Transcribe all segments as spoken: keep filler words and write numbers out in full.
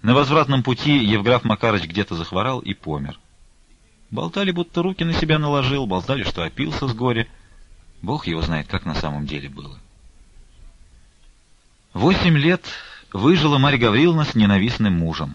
На возвратном пути Евграф Макарыч где-то захворал и помер. Болтали, будто руки на себя наложил, болтали, что опился с горя. Бог его знает, как на самом деле было. Восемь лет выжила Марья Гавриловна с ненавистным мужем.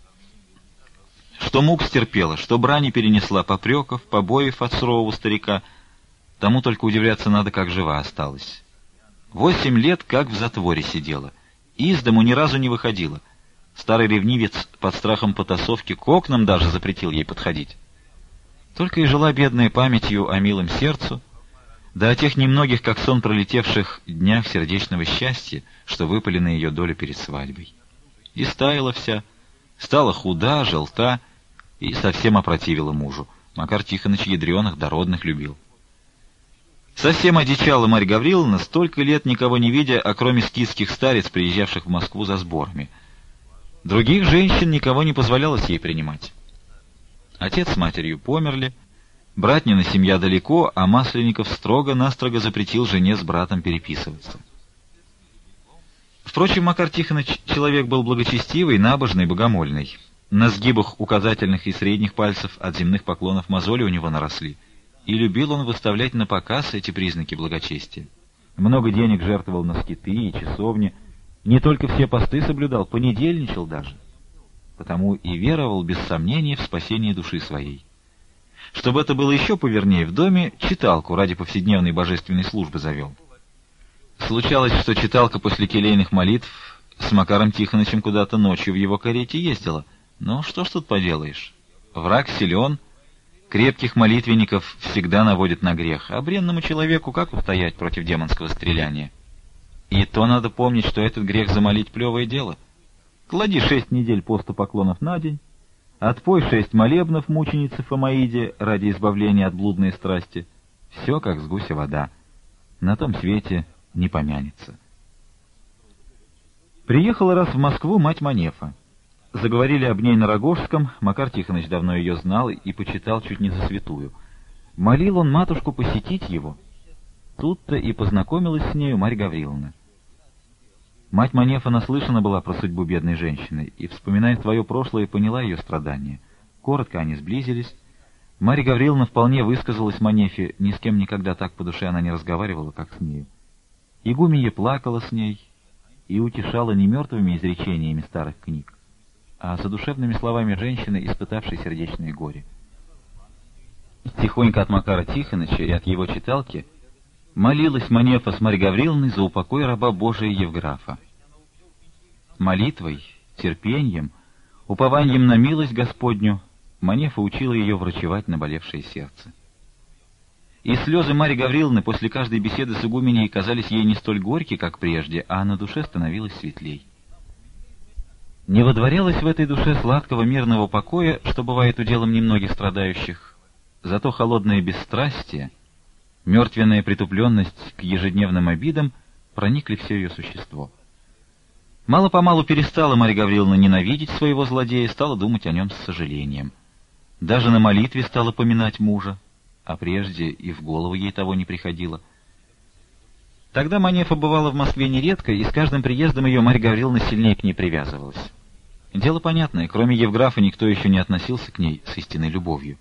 Что мук стерпела, что брани перенесла, попреков, побоев от сурового старика, тому только удивляться надо, как жива осталась. Восемь лет как в затворе сидела, из дому ни разу не выходила. Старый ревнивец под страхом потасовки к окнам даже запретил ей подходить. Только и жила бедная памятью о милом сердцу, да о тех немногих, как сон пролетевших, днях сердечного счастья, что выпали на ее долю перед свадьбой. И стаяла вся, стала худа, желта и совсем опротивила мужу. Макар Тихоныч ядреных, дородных любил. Совсем одичала Марья Гавриловна, столько лет никого не видя, а кроме скитских старец, приезжавших в Москву за сборами. Других женщин никого не позволялось ей принимать. Отец с матерью померли, братнина семья далеко, а Масленников строго-настрого запретил жене с братом переписываться. Впрочем, Макар Тихоныч человек был благочестивый, набожный, богомольный. На сгибах указательных и средних пальцев от земных поклонов мозоли у него наросли, и любил он выставлять на показ эти признаки благочестия. Много денег жертвовал на скиты и часовни, не только все посты соблюдал, понедельничал даже. Потому и веровал без сомнения в спасение души своей. Чтобы это было еще повернее, в доме читалку ради повседневной божественной службы завел. Случалось, что читалка после келейных молитв с Макаром Тихонычем куда-то ночью в его карете ездила. Ну, что ж тут поделаешь? Враг силен, крепких молитвенников всегда наводит на грех, а бренному человеку как устоять против демонского стреляния? И то надо помнить, что этот грех замолить плевое дело. Клади шесть недель поста поклонов на день, отпой шесть молебнов мученицы Фомаиде ради избавления от блудной страсти. Все как с гуся вода. На том свете не помянется. Приехала раз в Москву мать Манефа. Заговорили об ней на Рогожском, Макар Тихоныч давно ее знал и почитал чуть не за святую. Молил он матушку посетить его. Тут-то и познакомилась с нею Марья Гавриловна. Мать Манефа наслышана была про судьбу бедной женщины и, вспоминая свое прошлое, поняла ее страдания. Коротко они сблизились. Марья Гавриловна вполне высказалась Манефе, ни с кем никогда так по душе она не разговаривала, как с нею. Игуменья плакала с ней и утешала не мертвыми изречениями старых книг, а задушевными словами женщины, испытавшей сердечное горе. Тихонько от Макара Тихоныча и от его читалки молилась Манефа с Марьей Гавриловной за упокой раба Божия Евграфа. Молитвой, терпением, упованием на милость Господню Манефа учила ее врачевать наболевшее сердце. И слезы Марьи Гавриловны после каждой беседы с игуменей казались ей не столь горьки, как прежде, а на душе становилось светлей. Не водворялось в этой душе сладкого мирного покоя, что бывает уделом немногих страдающих, зато холодное бесстрастие, мертвенная притупленность к ежедневным обидам проникли все ее существо. Мало-помалу перестала Марья Гавриловна ненавидеть своего злодея, стала думать о нем с сожалением. Даже на молитве стала поминать мужа, а прежде и в голову ей того не приходило. Тогда Манефа бывала в Москве нередко, и с каждым приездом ее Марья Гавриловна сильнее к ней привязывалась. Дело понятное, кроме Евграфа никто еще не относился к ней с истинной любовью.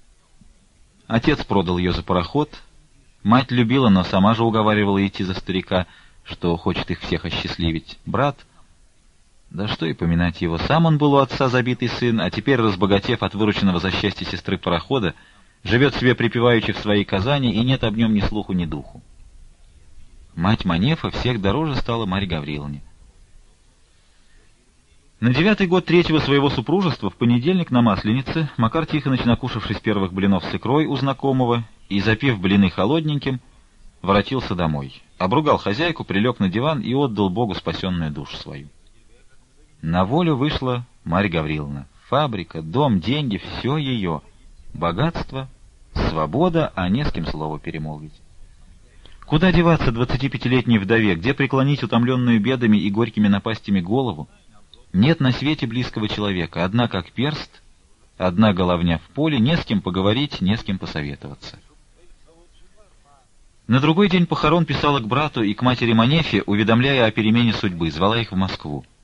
Отец продал ее за пароход. Мать любила, но сама же уговаривала идти за старика, что хочет их всех осчастливить. Брат, да что и поминать его, сам он был у отца забитый сын, а теперь, разбогатев от вырученного за счастье сестры парохода, живет себе припеваючи в своей Казани, и нет об нем ни слуху, ни духу. Мать Манефа всех дороже стала Марье Гавриловне. На девятый год третьего своего супружества в понедельник на Масленице Макар Тихоныч, накушавшись первых блинов с икрой у знакомого и запив блины холодненьким, воротился домой. Обругал хозяйку, прилег на диван и отдал Богу спасенную душу свою. На волю вышла Марья Гавриловна. Фабрика, дом, деньги — все ее. Богатство, свобода, а не с кем слово перемолвить. Куда деваться двадцатипятилетней вдове, где преклонить утомленную бедами и горькими напастями голову? Нет на свете близкого человека, одна как перст, одна головня в поле, не с кем поговорить, не с кем посоветоваться. На другой день похорон писала к брату и к матери Манефе, уведомляя о перемене судьбы, звала их в Москву.